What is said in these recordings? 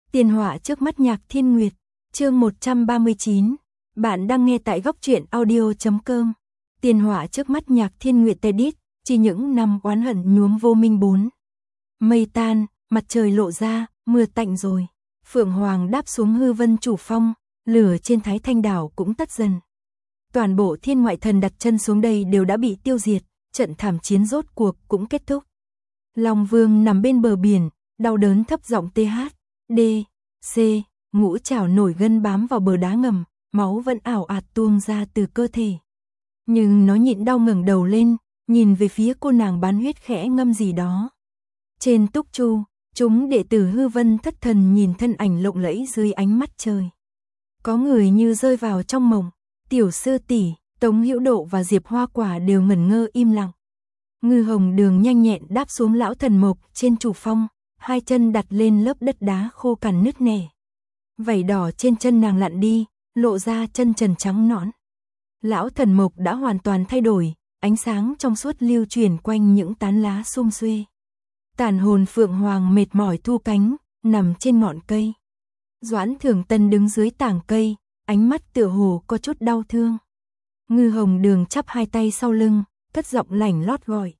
Tiền họa trước mắt Nhạc Thiên Nguyệt, chương 139. Bạn đang nghe tại góc truyện audio.com. Tiền họa trước mắt Nhạc Thiên Nguyệt Tedit, chỉ những năm oán hận nhuốm vô minh 4. Mây tan, mặt trời lộ ra, mưa tạnh rồi. Phượng Hoàng đáp xuống hư vân chủ phong, lửa trên Thái Thanh đảo cũng tắt dần. Toàn bộ thiên ngoại thần đặt chân xuống đây đều đã bị tiêu diệt, trận thảm chiến rốt cuộc cũng kết thúc. Long Vương nằm bên bờ biển, đau đớn thấp giọng TH, D, C, ngũ trảo nổi gân bám vào bờ đá ngầm, máu vẫn ảo ạt tuôn ra từ cơ thể. Nhưng nó nhịn đau ngẩng đầu lên, nhìn về phía cô nàng bán huyết khẽ ngâm gì đó. Trên túc chu, chúng đệ tử hư vân thất thần nhìn thân ảnh lộng lẫy dưới ánh mắt trời. Có người như rơi vào trong mộng, Tiểu Sư tỷ, Tống Hữu Độ và Diệp Hoa Quả đều ngẩn ngơ im lặng. Ngư Hồng Đường nhanh nhẹn đáp xuống lão thần mộc trên chủ phong, hai chân đặt lên lớp đất đá khô cằn nứt nẻ. Vảy đỏ trên chân nàng lặn đi, lộ ra chân trần trắng nõn. Lão thần mộc đã hoàn toàn thay đổi, ánh sáng trong suốt lưu chuyển quanh những tán lá sum xuê. Tàn hồn Phượng Hoàng mệt mỏi thu cánh, nằm trên ngọn cây. Doãn Thường Tân đứng dưới tảng cây, ánh mắt tựa hồ có chút đau thương. Ngư Hồng Đường chắp hai tay sau lưng, cất giọng lảnh lót gọi.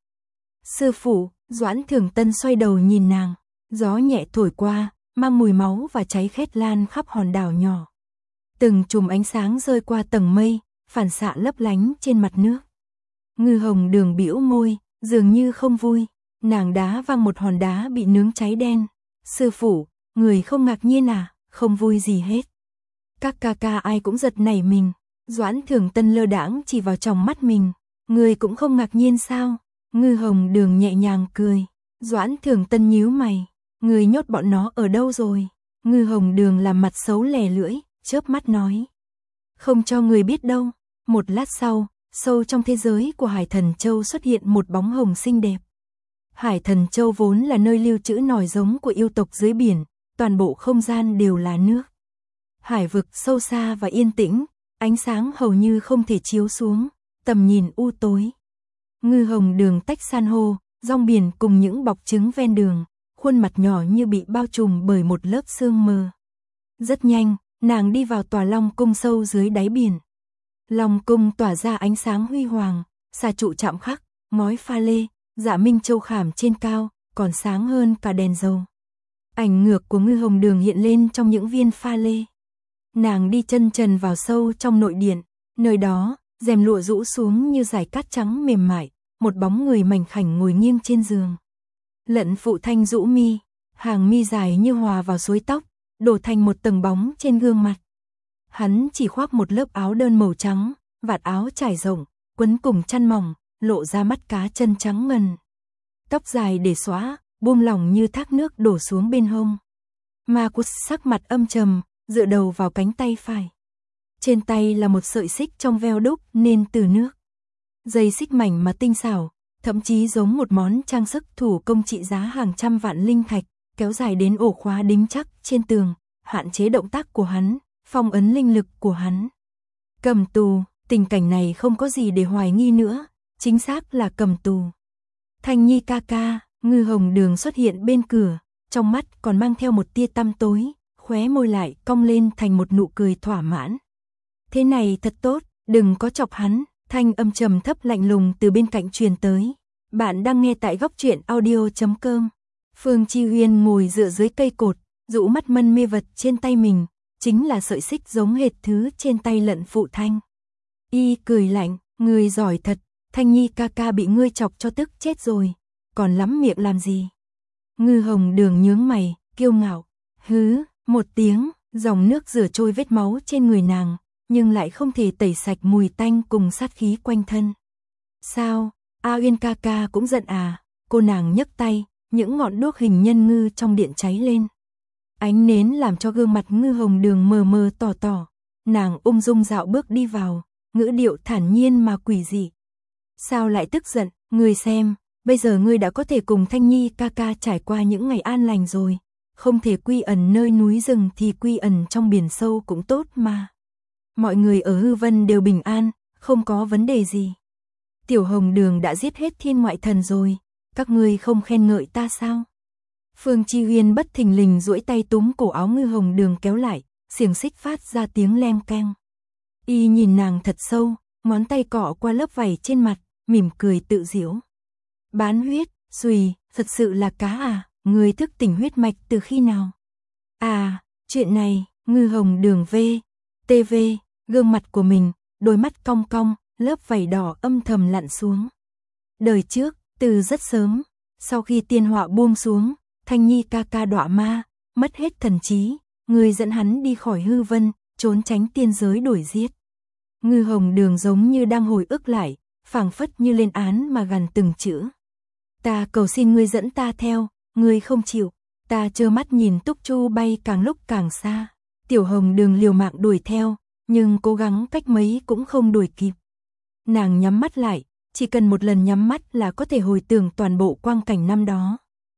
Sư phụ, Doãn Thường Tân xoay đầu nhìn nàng, gió nhẹ thổi qua, mang mùi máu và cháy khét lan khắp hòn đảo nhỏ. Từng chùm ánh sáng rơi qua tầng mây, phản xạ lấp lánh trên mặt nước. Ngư Hồng Đường bĩu môi, dường như không vui, nàng đá văng một hòn đá bị nướng cháy đen. Sư phụ, người không ngạc nhiên à, không vui gì hết. Các ca ca ai cũng giật nảy mình, Doãn Thường Tân lơ đãng chỉ vào trong mắt mình. Người cũng không ngạc nhiên sao? Ngư Hồng Đường nhẹ nhàng cười. Doãn Thường Tân nhíu mày. Người nhốt bọn nó ở đâu rồi? Ngư Hồng Đường làm mặt xấu lè lưỡi, chớp mắt nói. Không cho người biết đâu. Một lát sau, sâu trong thế giới của Hải Thần Châu xuất hiện một bóng hồng xinh đẹp. Hải Thần Châu vốn là nơi lưu trữ nòi giống của yêu tộc dưới biển, toàn bộ không gian đều là nước. Hải vực sâu xa và yên tĩnh, ánh sáng hầu như không thể chiếu xuống, tầm nhìn u tối. Ngư Hồng Đường tách san hô, rong biển cùng những bọc trứng ven đường, khuôn mặt nhỏ như bị bao trùm bởi một lớp sương mờ. Rất nhanh, nàng đi vào tòa Long Cung sâu dưới đáy biển. Long Cung tỏa ra ánh sáng huy hoàng, xà trụ chạm khắc, ngói pha lê, dạ minh châu khảm trên cao, còn sáng hơn cả đèn dầu. Ảnh ngược của Ngư Hồng Đường hiện lên trong những viên pha lê. Nàng đi chân trần vào sâu trong nội điện, nơi đó, rèm lụa rũ xuống như dải cát trắng mềm mại, một bóng người mảnh khảnh ngồi nghiêng trên giường. Lận Phụ Thanh rũ mi, hàng mi dài như hòa vào suối tóc, đổ thành một tầng bóng trên gương mặt. Hắn chỉ khoác một lớp áo đơn màu trắng, vạt áo trải rộng, quấn cùng chăn mỏng, lộ ra mắt cá chân trắng ngần. Tóc dài để xóa, buông lỏng như thác nước đổ xuống bên hông. Marcus sắc mặt âm trầm, dựa đầu vào cánh tay phải. Trên tay là một sợi xích trong veo đúc nên từ nước. Dây xích mảnh mà tinh xảo, thậm chí giống một món trang sức thủ công trị giá hàng trăm vạn linh thạch, kéo dài đến ổ khóa đính chắc trên tường, hạn chế động tác của hắn, phong ấn linh lực của hắn. Cầm tù, tình cảnh này không có gì để hoài nghi nữa, chính xác là cầm tù. Thanh Nhi ca ca, Ngư Hồng Đường xuất hiện bên cửa, trong mắt còn mang theo một tia tăm tối, khóe môi lại cong lên thành một nụ cười thỏa mãn. Thế này thật tốt, đừng có chọc hắn, thanh âm trầm thấp lạnh lùng từ bên cạnh truyền tới. Bạn đang nghe tại góc truyện audio.com. Phương Chi Huyên ngồi dựa dưới cây cột, rũ mắt mân mê vật trên tay mình, chính là sợi xích giống hệt thứ trên tay Lận Phụ Thanh. Y cười lạnh, người giỏi thật, Thanh Nhi ca ca bị ngươi chọc cho tức chết rồi, còn lắm miệng làm gì? Ngư Hồng Đường nhướng mày, kiêu ngạo, hứ, một tiếng, dòng nước rửa trôi vết máu trên người nàng, nhưng lại không thể tẩy sạch mùi tanh cùng sát khí quanh thân. Sao, A Uyên ca ca cũng giận à? Cô nàng nhấc tay, những ngọn đuốc hình nhân ngư trong điện cháy lên. Ánh nến làm cho gương mặt Ngư Hồng Đường mờ mờ tỏ tỏ, nàng ung dung dạo bước đi vào, ngữ điệu thản nhiên mà quỷ dị. Sao lại tức giận, ngươi xem, bây giờ ngươi đã có thể cùng Thanh Nhi ca ca trải qua những ngày an lành rồi, không thể quy ẩn nơi núi rừng thì quy ẩn trong biển sâu cũng tốt mà. Mọi người ở hư vân đều bình an, không có vấn đề gì. Tiểu Hồng Đường đã giết hết thiên ngoại thần rồi, các ngươi không khen ngợi ta sao? Phương Chi Uyên bất thình lình duỗi tay túm cổ áo Ngư Hồng Đường kéo lại, xiềng xích phát ra tiếng leng keng. Y nhìn nàng thật sâu, ngón tay cọ qua lớp vảy trên mặt, mỉm cười tự giễu. Bán huyết, xùy, thật sự là cá à, người thức tỉnh huyết mạch từ khi nào? À, chuyện này, Ngư Hồng Đường TV, gương mặt của mình, đôi mắt cong cong, lớp vảy đỏ âm thầm lặn xuống. Đời trước, từ rất sớm, sau khi tiên họa buông xuống, Thanh Nhi ca ca đọa ma, mất hết thần trí, người dẫn hắn đi khỏi hư vân, trốn tránh tiên giới đuổi giết. Ngư Hồng Đường giống như đang hồi ức lại, phảng phất như lên án mà gằn từng chữ. Ta cầu xin ngươi dẫn ta theo, ngươi không chịu, ta trơ mắt nhìn Túc Chu bay càng lúc càng xa. Tiểu Hồng Đường liều mạng đuổi theo, nhưng cố gắng cách mấy cũng không đuổi kịp. Nàng nhắm mắt lại, chỉ cần một lần nhắm mắt là có thể hồi tưởng toàn bộ quang cảnh năm đó.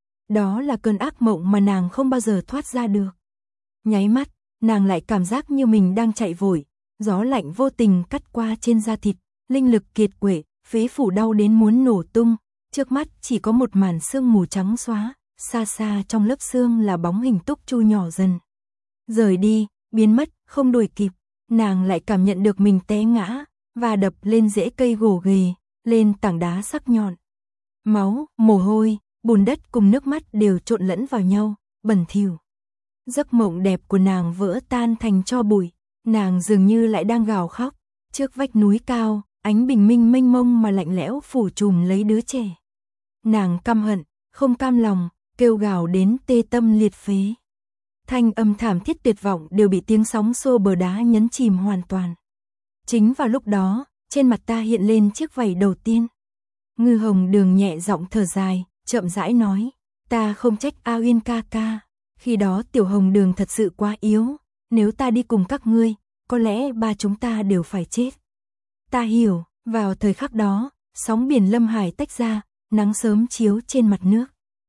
Đó là cơn ác mộng mà nàng không bao giờ thoát ra được. Nháy mắt, nàng lại cảm giác như mình đang chạy vội, gió lạnh vô tình cắt qua trên da thịt, linh lực kiệt quệ, phế phủ đau đến muốn nổ tung, trước mắt chỉ có một màn sương mù trắng xóa, xa xa trong lớp sương là bóng hình Túc Chu nhỏ dần. Rời đi, biến mất, không đuổi kịp, nàng lại cảm nhận được mình té ngã, và đập lên rễ cây gồ ghề, lên tảng đá sắc nhọn. Máu, mồ hôi, bùn đất cùng nước mắt đều trộn lẫn vào nhau, bẩn thỉu. Giấc mộng đẹp của nàng vỡ tan thành tro bụi, nàng dường như lại đang gào khóc, trước vách núi cao, ánh bình minh mênh mông mà lạnh lẽo phủ trùm lấy đứa trẻ. Nàng căm hận, không cam lòng, kêu gào đến tê tâm liệt phế. Thanh âm thảm thiết tuyệt vọng đều bị tiếng sóng xô bờ đá nhấn chìm hoàn toàn. Chính vào lúc đó, trên mặt ta hiện lên chiếc vảy đầu tiên. Ngư Hồng Đường nhẹ giọng thở dài, chậm rãi nói, ta không trách A Uyên ca ca, khi đó Tiểu Hồng Đường thật sự quá yếu, nếu ta đi cùng các ngươi, có lẽ ba chúng ta đều phải chết. Ta hiểu, vào thời khắc đó, sóng biển Lâm Hải tách ra, nắng sớm chiếu trên mặt nước.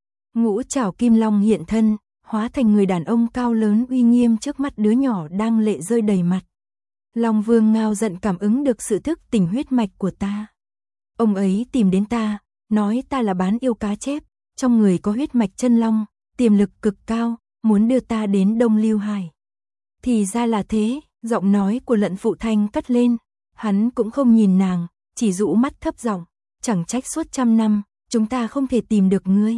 Ngũ Trảo Kim Long hiện thân, hóa thành người đàn ông cao lớn uy nghiêm trước mắt đứa nhỏ đang lệ rơi đầy mặt. Long Vương ngao giận cảm ứng được sự thức tỉnh huyết mạch của ta. Ông ấy tìm đến ta, nói ta là bán yêu cá chép, trong người có huyết mạch chân long, tiềm lực cực cao, muốn đưa ta đến Đông Lưu Hải. Thì ra là thế, giọng nói của Lận Phụ Thanh cất lên, hắn cũng không nhìn nàng, chỉ dụ mắt thấp giọng, chẳng trách suốt 100 năm, chúng ta không thể tìm được ngươi.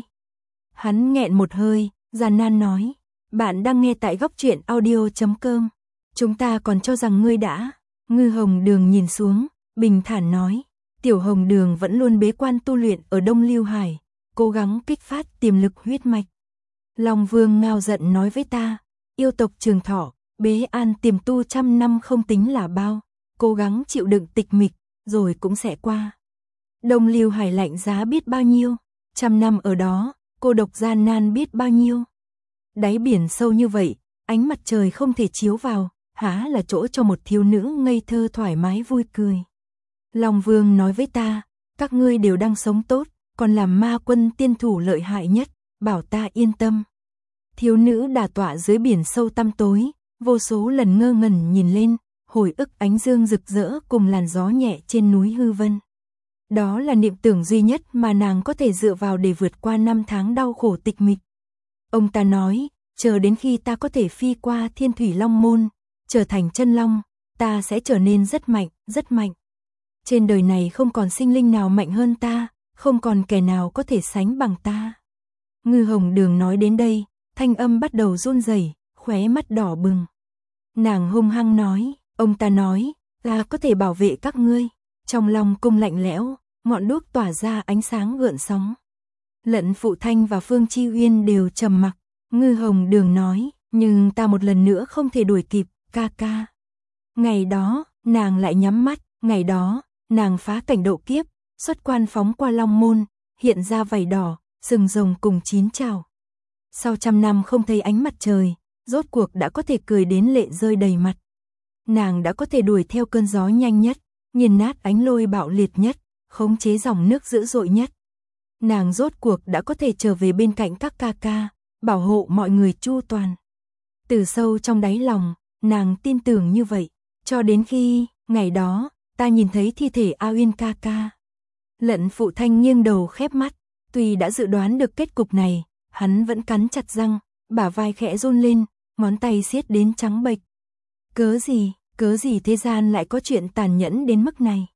Hắn nghẹn một hơi, gian nan nói, bạn đang nghe tại góc truyện audio.com. Chúng ta còn cho rằng ngươi đã. Ngư Hồng Đường nhìn xuống, bình thản nói, Tiểu Hồng Đường vẫn luôn bế quan tu luyện ở Đông Lưu Hải, cố gắng kích phát tiềm lực huyết mạch. Long Vương ngao giận nói với ta, yêu tộc trường thọ, bế an tiềm tu 100 năm không tính là bao, cố gắng chịu đựng tịch mịch, rồi cũng sẽ qua. Đông Lưu Hải lạnh giá biết bao nhiêu, 100 năm ở đó, cô độc gian nan biết bao nhiêu. Đáy biển sâu như vậy, ánh mặt trời không thể chiếu vào, há là chỗ cho một thiếu nữ ngây thơ thoải mái vui cười. Long Vương nói với ta, các ngươi đều đang sống tốt, còn làm ma quân tiên thủ lợi hại nhất, bảo ta yên tâm. Thiếu nữ đả tọa dưới biển sâu tăm tối, vô số lần ngơ ngẩn nhìn lên, hồi ức ánh dương rực rỡ cùng làn gió nhẹ trên núi hư vân. Đó là niệm tưởng duy nhất mà nàng có thể dựa vào để vượt qua 5 tháng đau khổ tịch mịch. Ông ta nói, chờ đến khi ta có thể phi qua Thiên Thủy Long Môn, trở thành chân long, ta sẽ trở nên rất mạnh, rất mạnh. Trên đời này không còn sinh linh nào mạnh hơn ta, không còn kẻ nào có thể sánh bằng ta. Ngư Hồng Đường nói đến đây, thanh âm bắt đầu run rẩy, khóe mắt đỏ bừng. Nàng hung hăng nói, ông ta nói, ta có thể bảo vệ các ngươi. Trong lòng cung lạnh lẽo, ngọn đuốc tỏa ra ánh sáng gợn sóng. Lận Phụ Thanh và Phương Chi Uyên đều trầm mặc. Ngư Hồng Đường nói, nhưng ta một lần nữa không thể đuổi kịp, ca ca. Ngày đó, nàng lại nhắm mắt, ngày đó, nàng phá cảnh độ kiếp, xuất quan phóng qua Long Môn, hiện ra vảy đỏ, sừng rồng cùng 9 trảo. Sau 100 năm không thấy ánh mặt trời, rốt cuộc đã có thể cười đến lệ rơi đầy mặt. Nàng đã có thể đuổi theo cơn gió nhanh nhất, nghiền nát ánh lôi bạo liệt nhất, khống chế dòng nước dữ dội nhất. Nàng rốt cuộc đã có thể trở về bên cạnh các ca ca, bảo hộ mọi người chu toàn. Từ sâu trong đáy lòng, nàng tin tưởng như vậy, cho đến khi, ngày đó, ta nhìn thấy thi thể A Uyên ca ca. Lận Phụ Thanh nghiêng đầu khép mắt, tuy đã dự đoán được kết cục này, Hắn vẫn cắn chặt răng, bả vai khẽ run lên, ngón tay siết đến trắng bệch. Cớ gì thế gian lại có chuyện tàn nhẫn đến mức này.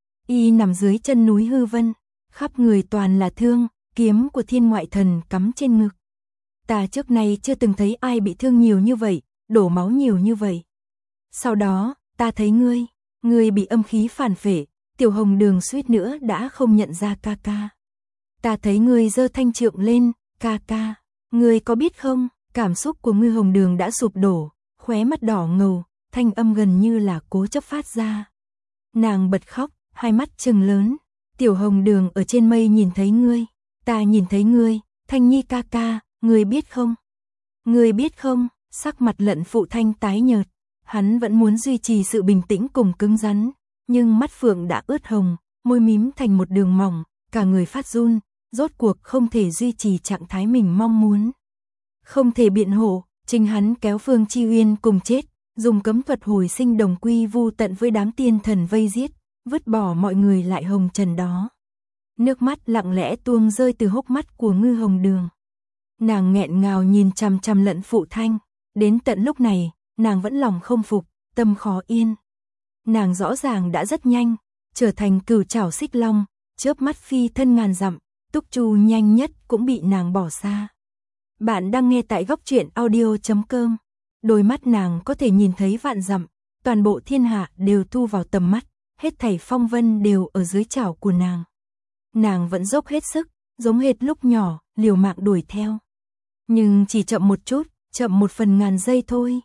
Y nằm dưới chân núi hư vân, khắp người toàn là thương, kiếm của thiên ngoại thần cắm trên ngực. Ta trước nay chưa từng thấy ai bị thương nhiều như vậy, đổ máu nhiều như vậy. Sau đó, ta thấy ngươi bị âm khí phản phệ, Tiểu Hồng Đường suýt nữa đã không nhận ra ca ca. Ta thấy ngươi giơ thanh trượng lên, ca ca, ngươi có biết không, cảm xúc của Ngư Hồng Đường đã sụp đổ, khóe mắt đỏ ngầu, thanh âm gần như là cố chấp phát ra. Nàng bật khóc, hai mắt trừng lớn, Tiểu Hồng Đường ở trên mây nhìn thấy ngươi, ta nhìn thấy ngươi, Thanh Nhi ca ca, ngươi biết không? Ngươi biết không? Sắc mặt Lận Phụ Thanh tái nhợt, hắn vẫn muốn duy trì sự bình tĩnh cùng cứng rắn, nhưng mắt phượng đã ướt hồng, môi mím thành một đường mỏng, cả người phát run, rốt cuộc không thể duy trì trạng thái mình mong muốn. Không thể biện hộ, chính hắn kéo Phương Chi Uyên cùng chết, dùng cấm thuật hồi sinh đồng quy vu tận với đám tiên thần vây giết, vứt bỏ mọi người lại hồng trần đó. Nước mắt lặng lẽ tuôn rơi từ hốc mắt của Ngư Hồng Đường. Nàng nghẹn ngào nhìn chằm chằm Lận Phụ Thanh, đến tận lúc này, nàng vẫn lòng không phục, tâm khó yên. Nàng rõ ràng đã rất nhanh, trở thành cửu trảo xích long, chớp mắt phi thân ngàn dặm, Túc Chu nhanh nhất cũng bị nàng bỏ xa. Bạn đang nghe tại góc truyện audio.com. Đôi mắt nàng có thể nhìn thấy vạn dặm, toàn bộ thiên hạ đều thu vào tầm mắt, hết thảy phong vân đều ở dưới chảo của nàng. Nàng vẫn dốc hết sức, giống hệt lúc nhỏ, liều mạng đuổi theo. Nhưng chỉ chậm một chút, chậm một phần ngàn giây thôi.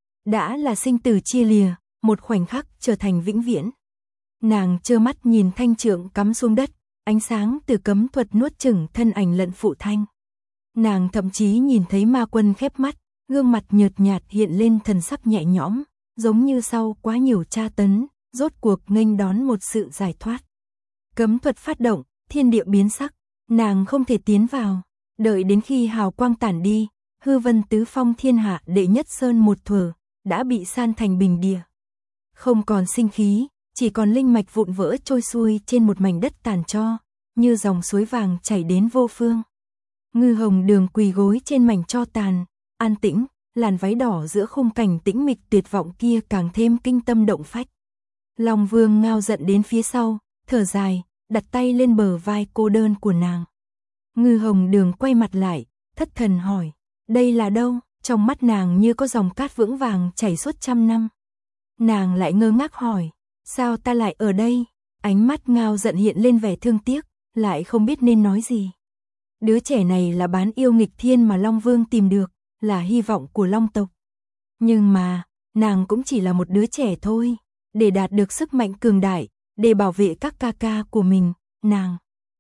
Đã là sinh tử chia lìa, một khoảnh khắc trở thành vĩnh viễn. Nàng trơ mắt nhìn thanh trượng cắm xuống đất, ánh sáng từ cấm thuật nuốt chửng thân ảnh Lận Phụ Thanh. Nàng thậm chí nhìn thấy ma quân khép mắt, gương mặt nhợt nhạt hiện lên thần sắc nhẹ nhõm, giống như sau quá nhiều tra tấn, rốt cuộc nghênh đón một sự giải thoát. Cấm thuật phát động, thiên địa biến sắc, nàng không thể tiến vào, đợi đến khi hào quang tản đi, hư vân tứ phong thiên hạ đệ nhất sơn một thuở, đã bị san thành bình địa. Không còn sinh khí, chỉ còn linh mạch vụn vỡ trôi xuôi trên một mảnh đất tàn tro, như dòng suối vàng chảy đến vô phương. Ngư Hồng Đường quỳ gối trên mảnh tro tàn, an tĩnh, làn váy đỏ giữa khung cảnh tĩnh mịch tuyệt vọng kia càng thêm kinh tâm động phách. Long Vương Ngao giận đến phía sau, thở dài, đặt tay lên bờ vai cô đơn của nàng. Ngư Hồng Đường quay mặt lại, thất thần hỏi, đây là đâu? Trong mắt nàng như có dòng cát vững vàng chảy suốt trăm năm. Nàng lại ngơ ngác hỏi, sao ta lại ở đây? Ánh mắt Ngao giận hiện lên vẻ thương tiếc, lại không biết nên nói gì. Đứa trẻ này là bán yêu nghịch thiên mà Long Vương tìm được, là hy vọng của Long tộc. Nhưng mà, nàng cũng chỉ là một đứa trẻ thôi, để đạt được sức mạnh cường đại, để bảo vệ các ca ca của mình, nàng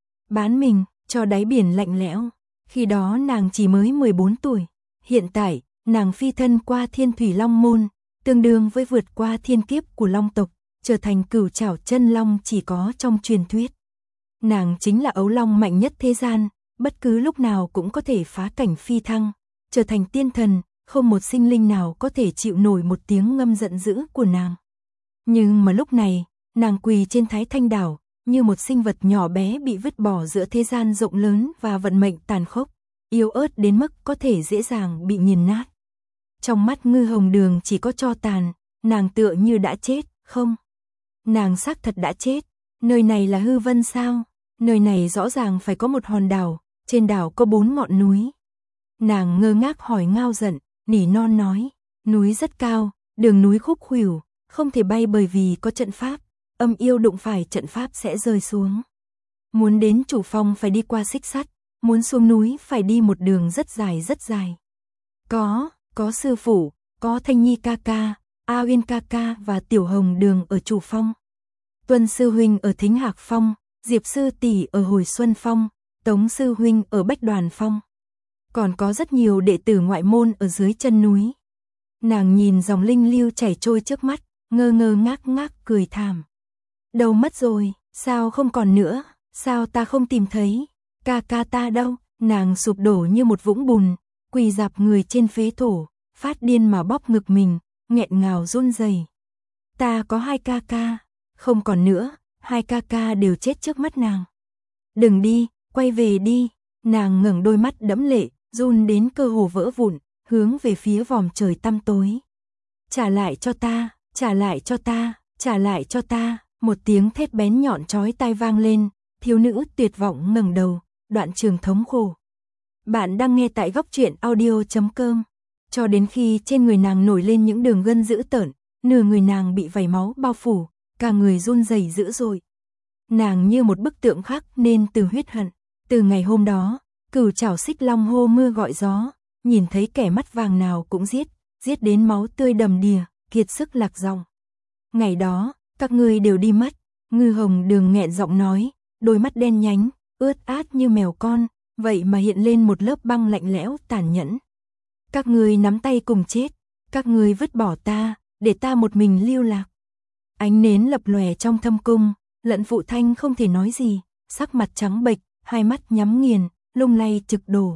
bán mình cho đáy biển lạnh lẽo. Khi đó nàng chỉ mới 14 tuổi, hiện tại, nàng phi thân qua Thiên Thủy Long môn, tương đương với vượt qua thiên kiếp của Long tộc, trở thành cửu trảo chân long chỉ có trong truyền thuyết. Nàng chính là ấu long mạnh nhất thế gian, bất cứ lúc nào cũng có thể phá cảnh phi thăng, trở thành tiên thần, không một sinh linh nào có thể chịu nổi một tiếng ngâm giận dữ của nàng. Nhưng mà lúc này, nàng quỳ trên Thái Thanh đảo, như một sinh vật nhỏ bé bị vứt bỏ giữa thế gian rộng lớn và vận mệnh tàn khốc, yếu ớt đến mức có thể dễ dàng bị nghiền nát. Trong mắt Ngư Hồng Đường chỉ có tro tàn, nàng tựa như đã chết, không? Nàng xác thật đã chết, nơi này là hư vân sao? Nơi này rõ ràng phải có một hòn đảo, trên đảo có 4 ngọn núi. Nàng ngơ ngác hỏi Ngao giận, nỉ non nói, núi rất cao, đường núi khúc khuỷu, không thể bay bởi vì có trận pháp, âm yêu đụng phải trận pháp sẽ rơi xuống. Muốn đến chủ phong phải đi qua xích sắt, muốn xuống núi phải đi một đường rất dài rất dài. Có sư phụ, có Thanh Nhi ca ca, A Uyên ca ca và Tiểu Hồng Đường ở chủ phong. Tuân sư huynh ở Thính Hạc Phong, Diệp sư tỷ ở Hồi Xuân Phong, Tống sư huynh ở Bách Đoàn Phong. Còn có rất nhiều đệ tử ngoại môn ở dưới chân núi. Nàng nhìn dòng linh lưu chảy trôi trước mắt, ngơ ngơ ngác ngác cười thảm. Đâu mất rồi, sao không còn nữa, sao ta không tìm thấy, ca ca ta đâu? Nàng sụp đổ như một vũng bùn, quỳ rạp người trên phế thổ, phát điên mà bóp ngực mình, nghẹn ngào run rẩy. Ta có 2 ca ca, không còn nữa, 2 ca ca đều chết trước mắt nàng. Đừng đi, quay về đi. Nàng ngẩng đôi mắt đẫm lệ, run đến cơ hồ vỡ vụn, hướng về phía vòm trời tăm tối. Trả lại cho ta, trả lại cho ta, trả lại cho ta, một tiếng thét bén nhọn chói tai vang lên, thiếu nữ tuyệt vọng ngẩng đầu, đoạn trường thống khổ. Bạn đang nghe tại goctruyện.audio.com. Cho đến khi trên người nàng nổi lên những đường gân dữ tợn, nửa người nàng bị vảy máu bao phủ, cả người run rẩy dữ dội. Nàng như một bức tượng khắc nên từ huyết hận. Từ ngày hôm đó, Cửu Trảo Xích Long hô mưa gọi gió, nhìn thấy kẻ mắt vàng nào cũng giết, giết đến máu tươi đầm đìa, kiệt sức lạc giọng. Ngày đó, các ngươi đều đi mất, Ngư Hồng Đường nghẹn giọng nói, đôi mắt đen nhánh, ướt át như mèo con, vậy mà hiện lên một lớp băng lạnh lẽo tàn nhẫn. Các ngươi nắm tay cùng chết, các ngươi vứt bỏ ta, để ta một mình lưu lạc. Ánh nến lập lòe trong thâm cung, Lận Phụ Thanh không thể nói gì, sắc mặt trắng bệch, hai mắt nhắm nghiền, lung lay trực đổ.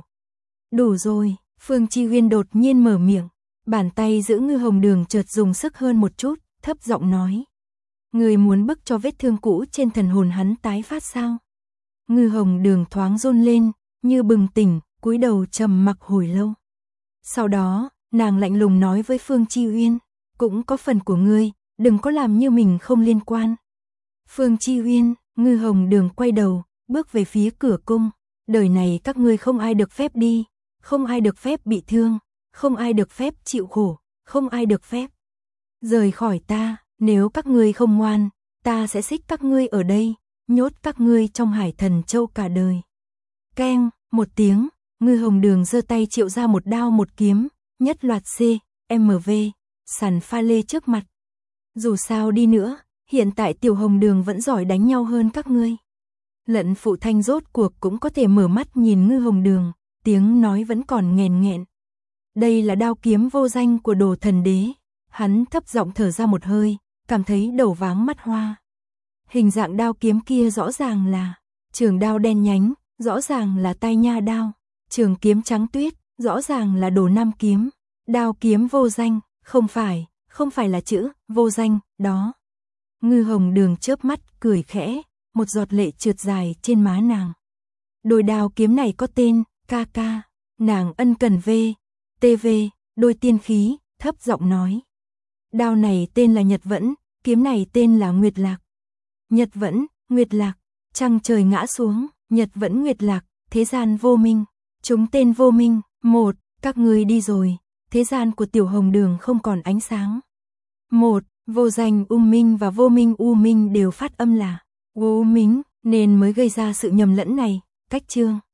Đủ rồi, Phương Chi Huyên đột nhiên mở miệng, bàn tay giữ Ngư Hồng Đường chợt dùng sức hơn một chút, thấp giọng nói. Người muốn bức cho vết thương cũ trên thần hồn hắn tái phát sao? Ngư Hồng Đường thoáng run lên, như bừng tỉnh, cúi đầu trầm mặc hồi lâu. Sau đó, nàng lạnh lùng nói với Phương Chi Huyên, cũng có phần của ngươi, đừng có làm như mình không liên quan. Phương Chi Huyên, Ngư Hồng Đường quay đầu, bước về phía cửa cung. Đời này các ngươi không ai được phép đi, không ai được phép bị thương, không ai được phép chịu khổ, không ai được phép rời khỏi ta. Nếu các ngươi không ngoan, ta sẽ xích các ngươi ở đây, nhốt các ngươi trong Hải Thần Châu cả đời. Keng, một tiếng, Ngư Hồng Đường giơ tay triệu ra một đao một kiếm, nhất loạt CMV, sàn pha lê trước mặt. Dù sao đi nữa, hiện tại Tiểu Hồng Đường vẫn giỏi đánh nhau hơn các ngươi. Lận Phụ Thanh rốt cuộc cũng có thể mở mắt nhìn Ngư Hồng Đường, tiếng nói vẫn còn nghẹn nghẹn. Đây là đao kiếm vô danh của Đồ Thần Đế. Hắn thấp giọng thở ra một hơi, cảm thấy đầu váng mắt hoa. Hình dạng đao kiếm kia rõ ràng là trường đao đen nhánh, rõ ràng là tai nha đao. Trường kiếm trắng tuyết, rõ ràng là Đồ Nam kiếm. Đao kiếm vô danh, không phải là chữ vô danh đó. Ngư Hồng Đường chớp mắt cười khẽ, một giọt lệ trượt dài trên má nàng. Đôi đao kiếm này có tên, ca ca. Nàng ân cần TV, đôi tiên khí, thấp giọng nói. Đao này tên là Nhật Vẫn, kiếm này tên là Nguyệt Lạc. Nhật Vẫn, Nguyệt Lạc, trăng trời ngã xuống, Nhật Vẫn Nguyệt Lạc, thế gian vô minh. Chúng tên vô minh, một, các ngươi đi rồi, thế gian của Tiểu Hồng Đường không còn ánh sáng. Một, vô danh U Minh và vô minh U Minh đều phát âm là U Minh, nên mới gây ra sự nhầm lẫn này. Cách chương